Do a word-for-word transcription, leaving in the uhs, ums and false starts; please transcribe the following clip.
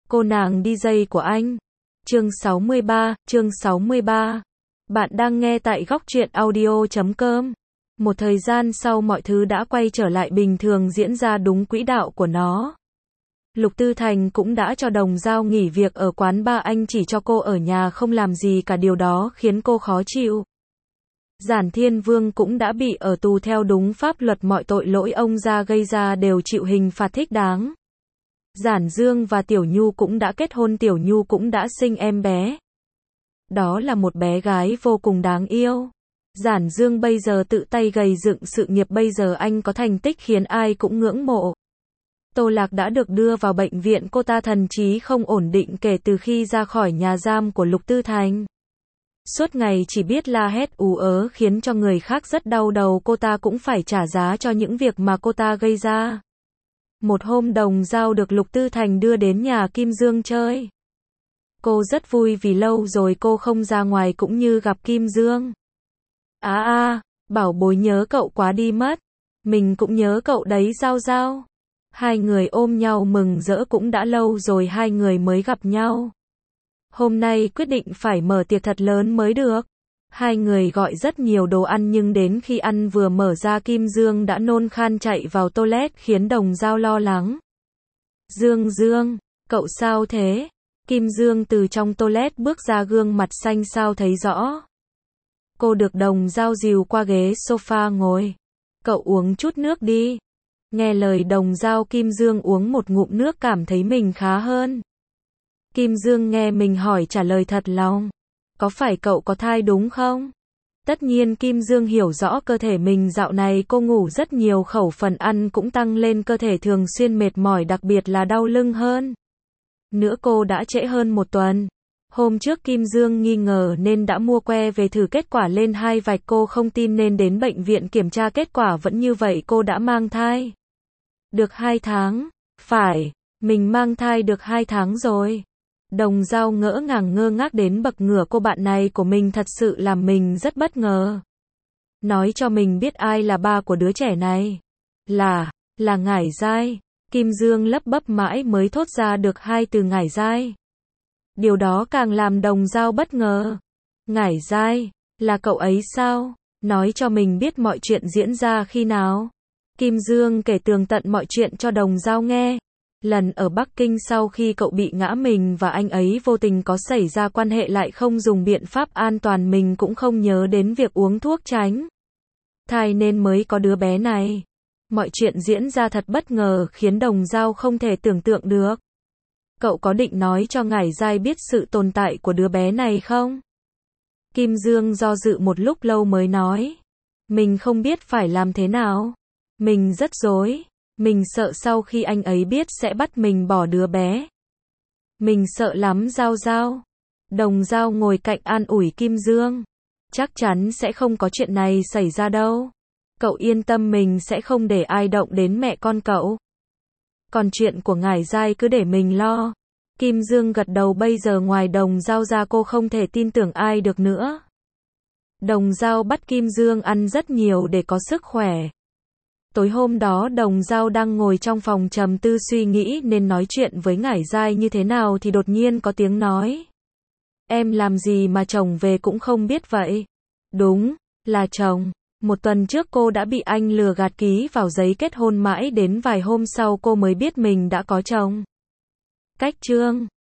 Cô nàng đi dây của anh. Chương sáu mươi ba, chương sáu mươi ba. Bạn đang nghe tại góc truyện audio chấm com. Một thời gian sau mọi thứ đã quay trở lại bình thường, diễn ra đúng quỹ đạo của nó. Lục Tư Thành cũng đã cho Đồng Dao nghỉ việc ở quán bar, anh chỉ cho cô ở nhà không làm gì cả, điều đó khiến cô khó chịu. Giản Thiên Vương cũng đã bị ở tù theo đúng pháp luật, mọi tội lỗi ông ra gây ra đều chịu hình phạt thích đáng. Giản Dương và Tiểu Nhu cũng đã kết hôn, Tiểu Nhu cũng đã sinh em bé. Đó là một bé gái vô cùng đáng yêu. Giản Dương bây giờ tự tay gầy dựng sự nghiệp, bây giờ anh có thành tích khiến ai cũng ngưỡng mộ. Tô Lạc đã được đưa vào bệnh viện, cô ta thần trí không ổn định kể từ khi ra khỏi nhà giam của Lục Tư Thành. Suốt ngày chỉ biết la hét ú ớ khiến cho người khác rất đau đầu, cô ta cũng phải trả giá cho những việc mà cô ta gây ra. Một hôm Đồng Dao được Lục Tư Thành đưa đến nhà Kim Dương chơi. Cô rất vui vì lâu rồi cô không ra ngoài cũng như gặp Kim Dương. À à, bảo bối nhớ cậu quá đi mất. Mình cũng nhớ cậu đấy Dao Dao. Hai người ôm nhau mừng rỡ, cũng đã lâu rồi hai người mới gặp nhau. Hôm nay quyết định phải mở tiệc thật lớn mới được. Hai người gọi rất nhiều đồ ăn nhưng đến khi ăn vừa mở ra Kim Dương đã nôn khan chạy vào toilet khiến Đồng Dao lo lắng. Dương Dương, cậu sao thế? Kim Dương từ trong toilet bước ra, gương mặt xanh xao thấy rõ. Cô được Đồng Dao dìu qua ghế sofa ngồi. Cậu uống chút nước đi. Nghe lời Đồng Dao, Kim Dương uống một ngụm nước cảm thấy mình khá hơn. Kim Dương nghe mình hỏi trả lời thật lòng. Có phải cậu có thai đúng không? Tất nhiên Kim Dương hiểu rõ cơ thể mình dạo này cô ngủ rất nhiều, khẩu phần ăn cũng tăng lên, cơ thể thường xuyên mệt mỏi, đặc biệt là đau lưng hơn. Nữa cô đã trễ hơn một tuần. Hôm trước Kim Dương nghi ngờ nên đã mua que về thử, kết quả lên hai vạch, cô không tin nên đến bệnh viện kiểm tra, kết quả vẫn như vậy, cô đã mang thai. Được hai tháng. Phải, mình mang thai được hai tháng rồi. Đồng Dao ngỡ ngàng ngơ ngác đến bậc ngửa, cô bạn này của mình thật sự làm mình rất bất ngờ. Nói cho mình biết ai là ba của đứa trẻ này. Là, là Ngải Giai. Kim Dương lắp bắp mãi mới thốt ra được hai từ Ngải Giai. Điều đó càng làm Đồng Dao bất ngờ. Ngải Giai, là cậu ấy sao? Nói cho mình biết mọi chuyện diễn ra khi nào. Kim Dương kể tường tận mọi chuyện cho Đồng Dao nghe. Lần ở Bắc Kinh sau khi cậu bị ngã, mình và anh ấy vô tình có xảy ra quan hệ, lại không dùng biện pháp an toàn, mình cũng không nhớ đến việc uống thuốc tránh thai nên mới có đứa bé này. Mọi chuyện diễn ra thật bất ngờ khiến Đồng Dao không thể tưởng tượng được. Cậu có định nói cho Ngải Giai biết sự tồn tại của đứa bé này không? Kim Dương do dự một lúc lâu mới nói. Mình không biết phải làm thế nào. Mình rất rối. Mình sợ sau khi anh ấy biết sẽ bắt mình bỏ đứa bé. Mình sợ lắm Dao Dao. Đồng Dao ngồi cạnh an ủi Kim Dương. Chắc chắn sẽ không có chuyện này xảy ra đâu. Cậu yên tâm, mình sẽ không để ai động đến mẹ con cậu. Còn chuyện của Ngải Giai cứ để mình lo. Kim Dương gật đầu, bây giờ ngoài Đồng Dao ra cô không thể tin tưởng ai được nữa. Đồng Dao bắt Kim Dương ăn rất nhiều để có sức khỏe. Tối hôm đó Đồng Dao đang ngồi trong phòng trầm tư suy nghĩ nên nói chuyện với Ngải Giai như thế nào thì đột nhiên có tiếng nói. Em làm gì mà chồng về cũng không biết vậy? Đúng, là chồng. Một tuần trước cô đã bị anh lừa gạt ký vào giấy kết hôn, mãi đến vài hôm sau cô mới biết mình đã có chồng. Cách chương